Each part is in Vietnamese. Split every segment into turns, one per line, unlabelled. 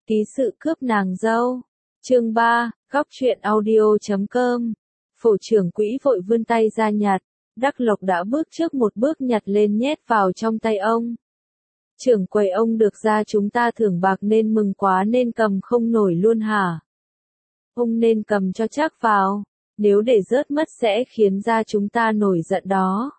Ký sự cướp nàng dâu. Chương 3, góc truyện audio.com. Phổ trưởng quỹ vội vươn tay ra nhặt, Đắc Lộc đã bước trước một bước nhặt lên nhét vào trong tay ông. Trưởng quầy, ông được ra chúng ta thưởng bạc nên mừng quá nên cầm không nổi luôn hả? Ông nên cầm cho chắc vào, nếu để rớt mất sẽ khiến ra chúng ta nổi giận đó.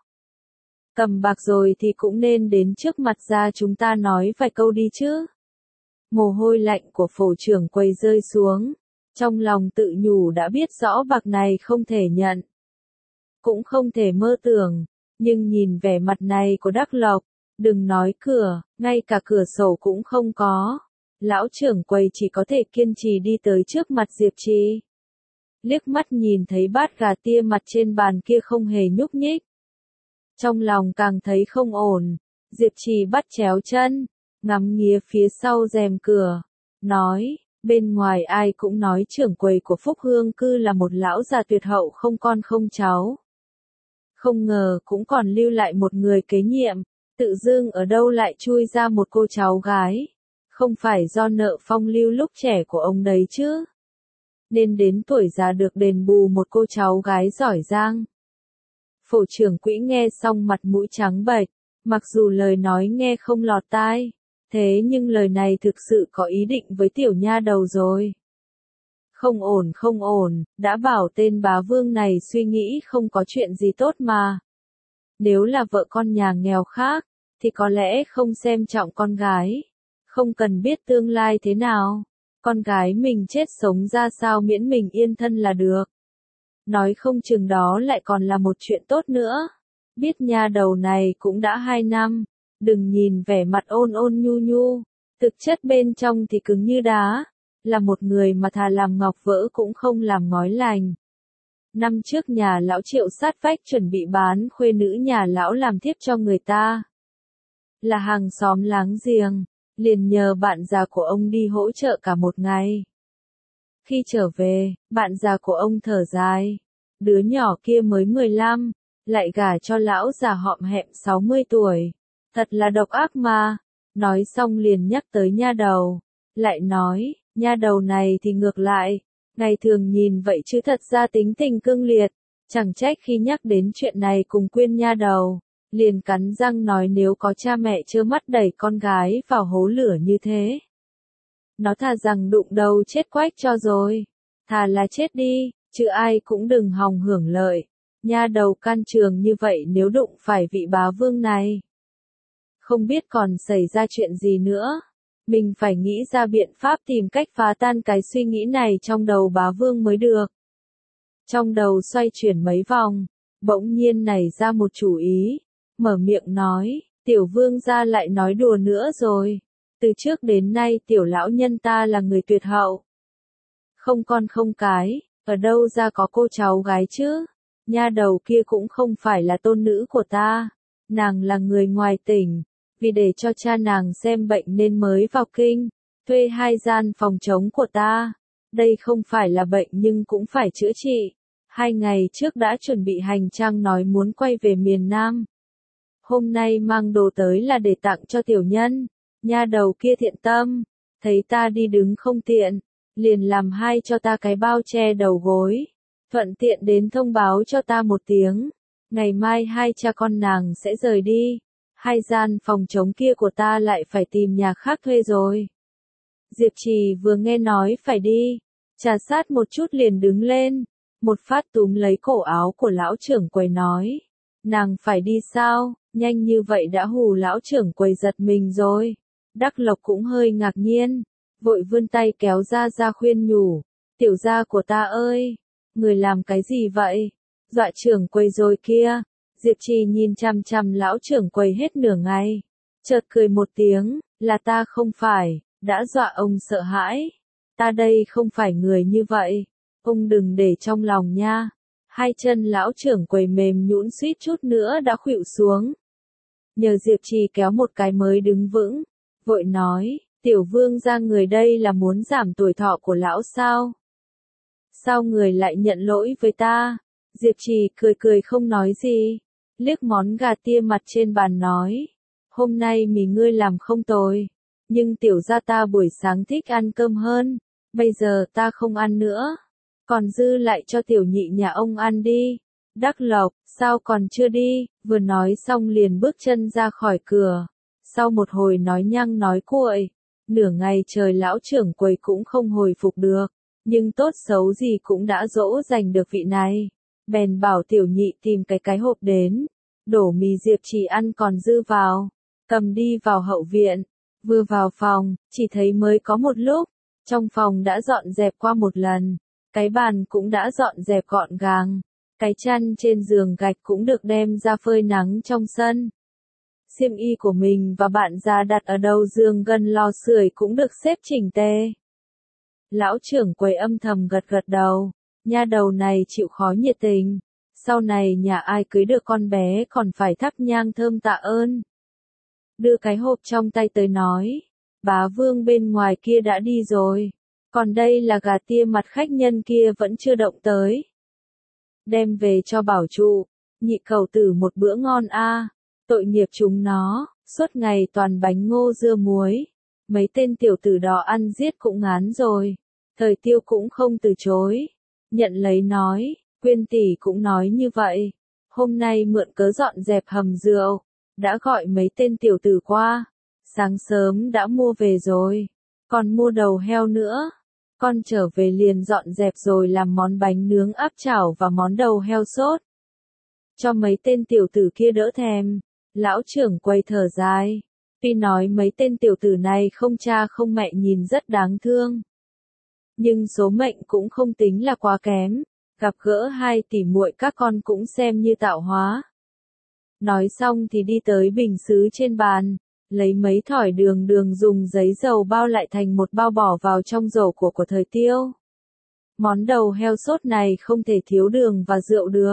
Cầm bạc rồi thì cũng nên đến trước mặt ra chúng ta nói vài câu đi chứ. Mồ hôi lạnh của phổ trưởng quầy rơi xuống, trong lòng tự nhủ đã biết rõ bạc này không thể nhận. Cũng không thể mơ tưởng, nhưng nhìn vẻ mặt này của Đắc Lộc, đừng nói cửa, ngay cả cửa sổ cũng không có. Lão trưởng quầy chỉ có thể kiên trì đi tới trước mặt Diệp Trì. Liếc mắt nhìn thấy bát gà tia mặt trên bàn kia không hề nhúc nhích. Trong lòng càng thấy không ổn, Diệp Trì bắt chéo chân, ngắm nghía phía sau rèm cửa, nói, bên ngoài ai cũng nói trưởng quầy của Phúc Hương Cư là một lão già tuyệt hậu không con không cháu. Không ngờ cũng còn lưu lại một người kế nhiệm, tự dưng ở đâu lại chui ra một cô cháu gái. Không phải do nợ phong lưu lúc trẻ của ông đấy chứ. Nên đến tuổi già được đền bù một cô cháu gái giỏi giang. Phổ trưởng quỹ nghe xong mặt mũi trắng bệch, mặc dù lời nói nghe không lọt tai, thế nhưng lời này thực sự có ý định với tiểu nha đầu rồi. Không ổn không ổn, đã bảo tên bá vương này suy nghĩ không có chuyện gì tốt mà. Nếu là vợ con nhà nghèo khác, thì có lẽ không xem trọng con gái. Không cần biết tương lai thế nào, con gái mình chết sống ra sao miễn mình yên thân là được. Nói không chừng đó lại còn là một chuyện tốt nữa. Biết nha đầu này cũng đã 2 năm, đừng nhìn vẻ mặt ôn ôn nhu nhu, thực chất bên trong thì cứng như đá, là một người mà thà làm ngọc vỡ cũng không làm ngói lành. Năm trước nhà lão Triệu sát vách chuẩn bị bán khuê nữ nhà lão làm thiếp cho người ta. Là hàng xóm láng giềng, liền nhờ bạn già của ông đi hỗ trợ cả một ngày. Khi trở về, bạn già của ông thở dài, đứa nhỏ kia mới 15, lại gả cho lão già họm hẹm 60 tuổi. Thật là độc ác mà. Nói xong liền nhắc tới nha đầu, lại nói, nha đầu này thì ngược lại, ngày thường nhìn vậy chứ thật ra tính tình cương liệt, chẳng trách khi nhắc đến chuyện này cùng Quyên nha đầu, liền cắn răng nói nếu có cha mẹ trơ mắt đẩy con gái vào hố lửa như thế. Nó thà rằng đụng đầu chết quách cho rồi, thà là chết đi, chứ ai cũng đừng hòng hưởng lợi. Nha đầu can trường như vậy nếu đụng phải vị bá vương này, không biết còn xảy ra chuyện gì nữa. Mình phải nghĩ ra biện pháp tìm cách phá tan cái suy nghĩ này trong đầu bá vương mới được. Trong đầu xoay chuyển mấy vòng, bỗng nhiên nảy ra một chủ ý, mở miệng nói, tiểu vương gia lại nói đùa nữa rồi. Từ trước đến nay tiểu lão nhân ta là người tuyệt hậu. Không con không cái, ở đâu ra có cô cháu gái chứ? Nha đầu kia cũng không phải là tôn nữ của ta, nàng là người ngoài tỉnh. Vì để cho cha nàng xem bệnh nên mới vào kinh, thuê 2 gian phòng trống của ta. Đây không phải là bệnh nhưng cũng phải chữa trị. 2 ngày trước đã chuẩn bị hành trang nói muốn quay về miền Nam. Hôm nay mang đồ tới là để tặng cho tiểu nhân. Nha đầu kia thiện tâm, thấy ta đi đứng không tiện, liền làm hai cho ta cái bao che đầu gối. Thuận tiện đến thông báo cho ta một tiếng. Ngày mai 2 cha con nàng sẽ rời đi. 2 gian phòng trống kia của ta lại phải tìm nhà khác thuê rồi. Diệp Trì vừa nghe nói phải đi, trà sát một chút liền đứng lên, một phát túm lấy cổ áo của lão trưởng quầy nói, nàng phải đi sao, nhanh như vậy đã hù lão trưởng quầy giật mình rồi. Đắc Lộc cũng hơi ngạc nhiên, vội vươn tay kéo ra khuyên nhủ, tiểu gia của ta ơi, người làm cái gì vậy, dọa trưởng quầy rồi kia. Diệp Trì nhìn chằm chằm lão trưởng quầy hết nửa ngày, chợt cười một tiếng, là ta không phải, đã dọa ông sợ hãi. Ta đây không phải người như vậy, ông đừng để trong lòng nha. 2 chân lão trưởng quầy mềm nhũn suýt chút nữa đã khuỵu xuống. Nhờ Diệp Trì kéo một cái mới đứng vững, vội nói, tiểu vương gia người đây là muốn giảm tuổi thọ của lão sao? Sao người lại nhận lỗi với ta? Diệp Trì cười không nói gì. Liếc món gà tia mặt trên bàn nói, hôm nay mì ngươi làm không tồi, nhưng tiểu gia ta buổi sáng thích ăn cơm hơn, bây giờ ta không ăn nữa, còn dư lại cho tiểu nhị nhà ông ăn đi. Đắc Lộc, sao còn chưa đi, vừa nói xong liền bước chân ra khỏi cửa, sau một hồi nói nhăng nói cuội, nửa ngày trời lão trưởng quầy cũng không hồi phục được, nhưng tốt xấu gì cũng đã dỗ dành được vị này, bèn bảo tiểu nhị tìm cái hộp đến, đổ mì Diệp Trì ăn còn dư vào, cầm đi vào hậu viện, vừa vào phòng, chỉ thấy mới có một lúc, trong phòng đã dọn dẹp qua một lần, cái bàn cũng đã dọn dẹp gọn gàng, cái chăn trên giường gạch cũng được đem ra phơi nắng trong sân. Xiêm y của mình và bạn già đặt ở đầu giường gần lò sưởi cũng được xếp chỉnh tề. Lão trưởng quầy âm thầm gật gật đầu, nha đầu này chịu khó nhiệt tình, sau này nhà ai cưới được con bé còn phải thắp nhang thơm tạ ơn. Đưa cái hộp trong tay tới nói, bá vương bên ngoài kia đã đi rồi, còn đây là gà tia mặt khách nhân kia vẫn chưa động tới. Đem về cho bảo trụ, nhị cầu tử một bữa ngon a, tội nghiệp chúng nó, suốt ngày toàn bánh ngô dưa muối, mấy tên tiểu tử đó ăn giết cũng ngán rồi. Thời Tiêu cũng không từ chối, nhận lấy nói, Quyên tỷ cũng nói như vậy, hôm nay mượn cớ dọn dẹp hầm rượu, đã gọi mấy tên tiểu tử qua, sáng sớm đã mua về rồi, còn mua đầu heo nữa. Con trở về liền dọn dẹp rồi làm món bánh nướng áp chảo và món đầu heo sốt. Cho mấy tên tiểu tử kia đỡ thèm, lão trưởng quầy thở dài. Tuy nói mấy tên tiểu tử này không cha không mẹ nhìn rất đáng thương. Nhưng số mệnh cũng không tính là quá kém, gặp gỡ hai tỷ muội các con cũng xem như tạo hóa. Nói xong thì đi tới bình sứ trên bàn, lấy mấy thỏi đường dùng giấy dầu bao lại thành một bao bỏ vào trong rổ của Thời Tiêu. Món đầu heo sốt này không thể thiếu đường và rượu được.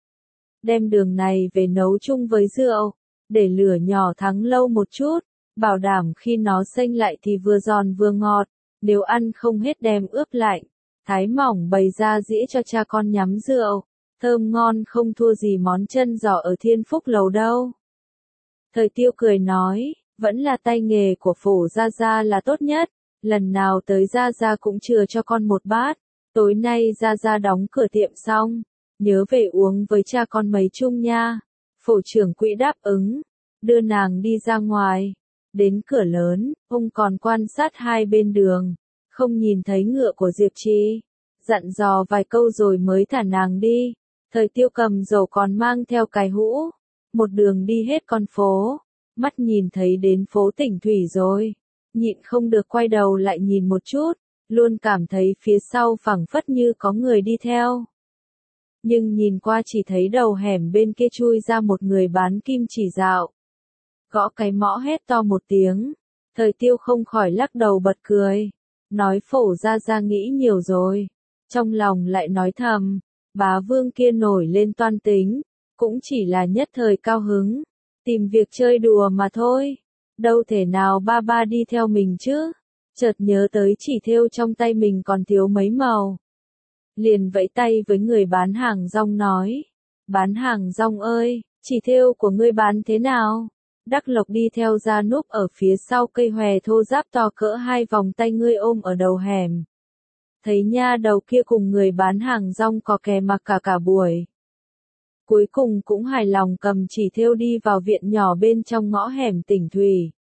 Đem đường này về nấu chung với rượu, để lửa nhỏ thắng lâu một chút, bảo đảm khi nó xanh lại thì vừa giòn vừa ngọt, nếu ăn không hết đem ướp lạnh, thái mỏng bày ra dĩa cho cha con nhắm rượu, thơm ngon không thua gì món chân giò ở Thiên Phúc Lầu đâu. Thời Tiêu cười nói, vẫn là tay nghề của Phổ Gia Gia là tốt nhất, lần nào tới Gia Gia cũng chừa cho con một bát, tối nay Gia Gia đóng cửa tiệm xong, nhớ về uống với cha con mấy chung nha. Phổ trưởng quỹ đáp ứng, đưa nàng đi ra ngoài, đến cửa lớn, ông còn quan sát hai bên đường, không nhìn thấy ngựa của Diệp Trì, dặn dò vài câu rồi mới thả nàng đi. Thời Tiêu cầm dầu còn mang theo cái hũ, một đường đi hết con phố, mắt nhìn thấy đến phố Tỉnh Thủy rồi, nhịn không được quay đầu lại nhìn một chút, luôn cảm thấy phía sau phẳng phất như có người đi theo. Nhưng nhìn qua chỉ thấy đầu hẻm bên kia chui ra một người bán kim chỉ dạo. Gõ cái mõ hét to một tiếng, Thời Tiêu không khỏi lắc đầu bật cười, nói Phổ Gia Gia nghĩ nhiều rồi, trong lòng lại nói thầm, bá vương kia nổi lên toan tính, cũng chỉ là nhất thời cao hứng, tìm việc chơi đùa mà thôi, đâu thể nào ba ba đi theo mình chứ. Chợt nhớ tới chỉ thêu trong tay mình còn thiếu mấy màu, liền vẫy tay với người bán hàng rong nói, bán hàng rong ơi, chỉ thêu của ngươi bán thế nào? Đắc Lộc đi theo ra núp ở phía sau cây hòe thô ráp to cỡ hai vòng tay ngươi ôm ở đầu hẻm. Thấy nha đầu kia cùng người bán hàng rong có kè mặc cả buổi. Cuối cùng cũng hài lòng cầm chỉ thêu đi vào viện nhỏ bên trong ngõ hẻm Tỉnh Thủy.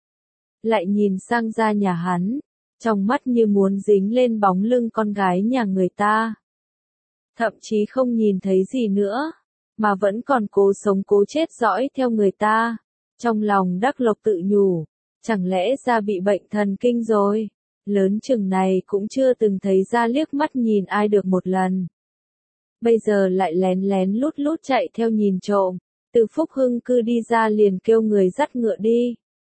Lại nhìn sang ra nhà hắn, trong mắt như muốn dính lên bóng lưng con gái nhà người ta. Thậm chí không nhìn thấy gì nữa, mà vẫn còn cố sống cố chết dõi theo người ta. Trong lòng Đắc Lộc tự nhủ, chẳng lẽ ra bị bệnh thần kinh rồi, lớn chừng này cũng chưa từng thấy ra liếc mắt nhìn ai được một lần. Bây giờ lại lén lén lút lút chạy theo nhìn trộm, từ Phúc Hưng cư đi ra liền kêu người dắt ngựa đi.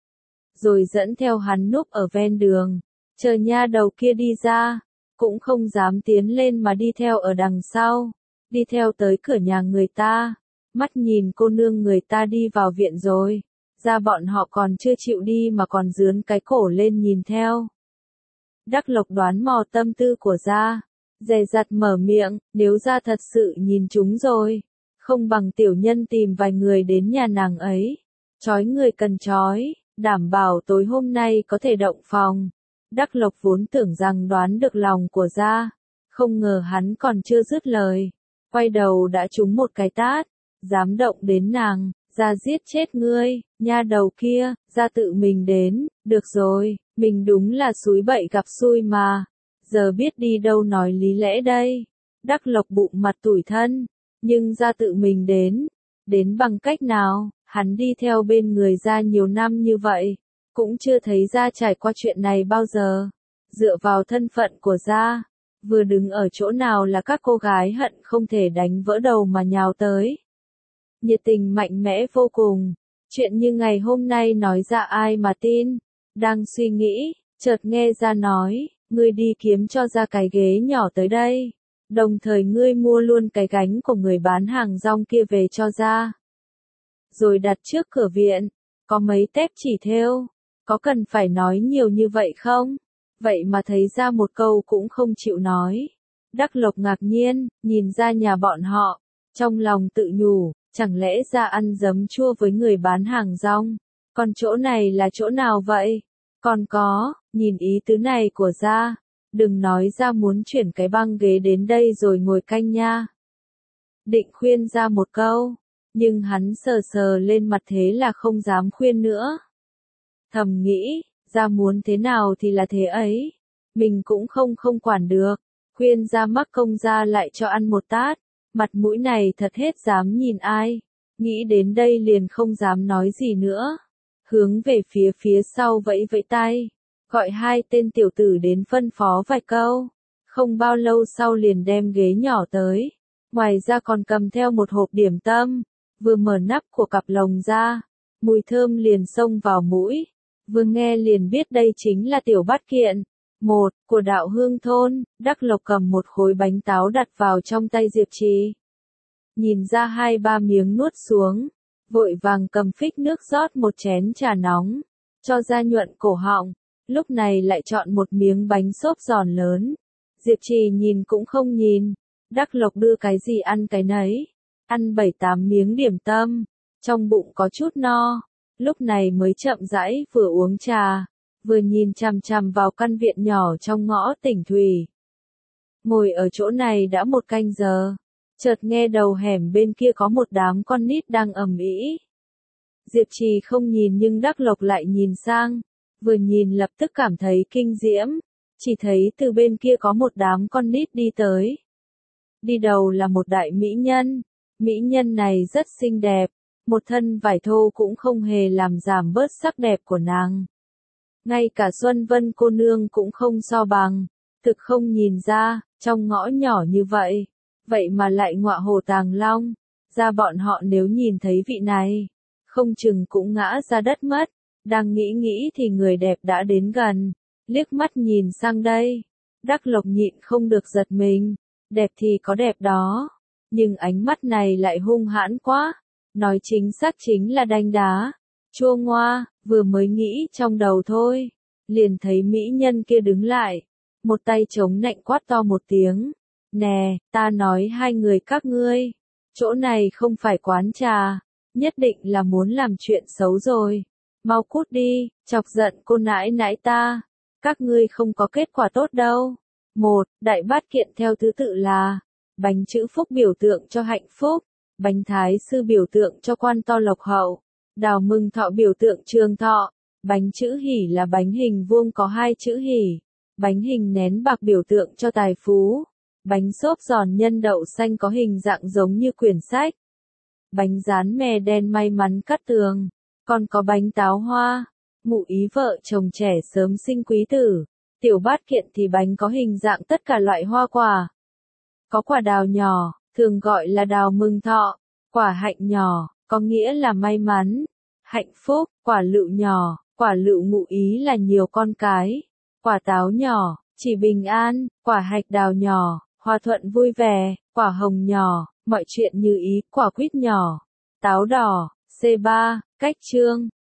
Rồi dẫn theo hắn núp ở ven đường, chờ nha đầu kia đi ra, cũng không dám tiến lên mà đi theo ở đằng sau, đi theo tới cửa nhà người ta, mắt nhìn cô nương người ta đi vào viện rồi, ra bọn họ còn chưa chịu đi mà còn dướn cái cổ lên nhìn theo. Đắc Lộc đoán mò tâm tư của gia, dè dặt mở miệng, nếu gia thật sự nhìn chúng rồi, không bằng tiểu nhân tìm vài người đến nhà nàng ấy, trói người cần trói, đảm bảo tối hôm nay có thể động phòng. Đắc Lộc vốn tưởng rằng đoán được lòng của Gia, không ngờ hắn còn chưa dứt lời, quay đầu đã trúng một cái tát, dám động đến nàng, Gia giết chết ngươi, nha đầu kia, Gia tự mình đến, được rồi, mình đúng là xúi bậy gặp xui mà, giờ biết đi đâu nói lý lẽ đây. Đắc Lộc bụng mặt tủi thân, nhưng Gia tự mình đến bằng cách nào, hắn đi theo bên người Gia nhiều năm như vậy, cũng chưa thấy Gia trải qua chuyện này bao giờ. Dựa vào thân phận của Gia, vừa đứng ở chỗ nào là các cô gái hận không thể đánh vỡ đầu mà nhào tới. Nhiệt tình mạnh mẽ vô cùng, chuyện như ngày hôm nay nói ra ai mà tin. Đang suy nghĩ, chợt nghe Gia nói, ngươi đi kiếm cho Gia cái ghế nhỏ tới đây, đồng thời ngươi mua luôn cái gánh của người bán hàng rong kia về cho Gia, rồi đặt trước cửa viện, có mấy tép chỉ thêu, có cần phải nói nhiều như vậy không? Vậy mà thấy Gia một câu cũng không chịu nói. Đắc Lộc ngạc nhiên, nhìn ra nhà bọn họ, trong lòng tự nhủ, chẳng lẽ Gia ăn giấm chua với người bán hàng rong, còn chỗ này là chỗ nào vậy? Còn có, nhìn ý tứ này của Gia, đừng nói Gia muốn chuyển cái băng ghế đến đây rồi ngồi canh nha. Định khuyên Gia một câu, nhưng hắn sờ sờ lên mặt thế là không dám khuyên nữa. Thầm nghĩ, Gia muốn thế nào thì là thế ấy, mình cũng không quản được, khuyên Gia mắc công Gia lại cho ăn một tát, mặt mũi này thật hết dám nhìn ai, nghĩ đến đây liền không dám nói gì nữa, hướng về phía sau vẫy vẫy tay, gọi hai tên tiểu tử đến phân phó vài câu, không bao lâu sau liền đem ghế nhỏ tới, ngoài ra còn cầm theo một hộp điểm tâm, vừa mở nắp của cặp lồng ra, mùi thơm liền xông vào mũi. Vừa nghe liền biết đây chính là tiểu bát kiện, một, của đạo hương thôn. Đắc Lộc cầm một khối bánh táo đặt vào trong tay Diệp Trì. Nhìn ra 2-3 miếng nuốt xuống, vội vàng cầm phích nước rót một chén trà nóng, cho ra nhuận cổ họng, lúc này lại chọn một miếng bánh xốp giòn lớn. Diệp Trì nhìn cũng không nhìn, Đắc Lộc đưa cái gì ăn cái nấy, ăn 7-8 miếng điểm tâm, trong bụng có chút no. Lúc này mới chậm rãi vừa uống trà, vừa nhìn chằm chằm vào căn viện nhỏ trong ngõ Tỉnh Thủy. Ngồi ở chỗ này đã một canh giờ, chợt nghe đầu hẻm bên kia có một đám con nít đang ầm ĩ. Diệp Trì không nhìn nhưng Đắc Lộc lại nhìn sang, vừa nhìn lập tức cảm thấy kinh diễm, chỉ thấy từ bên kia có một đám con nít đi tới. Đi đầu là một đại mỹ nhân này rất xinh đẹp. Một thân vải thô cũng không hề làm giảm bớt sắc đẹp của nàng. Ngay cả Xuân Vân cô nương cũng không so bằng, thực không nhìn ra, trong ngõ nhỏ như vậy mà lại ngọa hổ tàng long, ra bọn họ nếu nhìn thấy vị này, không chừng cũng ngã ra đất mất, đang nghĩ thì người đẹp đã đến gần, liếc mắt nhìn sang đây, Đắc Lộc nhịn không được giật mình, đẹp thì có đẹp đó, nhưng ánh mắt này lại hung hãn quá. Nói chính xác chính là đanh đá, chua ngoa, vừa mới nghĩ trong đầu thôi, liền thấy mỹ nhân kia đứng lại, một tay chống nạnh quát to một tiếng, nè, ta nói hai người các ngươi, chỗ này không phải quán trà, nhất định là muốn làm chuyện xấu rồi, mau cút đi, chọc giận cô nãi nãi ta, các ngươi không có kết quả tốt đâu. Một, đại bát kiện theo thứ tự là, bánh chữ phúc biểu tượng cho hạnh phúc. Bánh thái sư biểu tượng cho quan to lộc hậu, đào mừng thọ biểu tượng trường thọ, bánh chữ hỷ là bánh hình vuông có 2 chữ hỷ, bánh hình nén bạc biểu tượng cho tài phú, bánh xốp giòn nhân đậu xanh có hình dạng giống như quyển sách, bánh rán mè đen may mắn cát tường, còn có bánh táo hoa, ngụ ý vợ chồng trẻ sớm sinh quý tử, tiểu bát kiện thì bánh có hình dạng tất cả loại hoa quả, có quả đào nhỏ, thường gọi là đào mừng thọ, quả hạnh nhỏ, có nghĩa là may mắn, hạnh phúc, quả lựu nhỏ, quả lựu ngụ ý là nhiều con cái, quả táo nhỏ, chỉ bình an, quả hạch đào nhỏ, hòa thuận vui vẻ, quả hồng nhỏ, mọi chuyện như ý, quả quýt nhỏ, táo đỏ, C3, cách chương.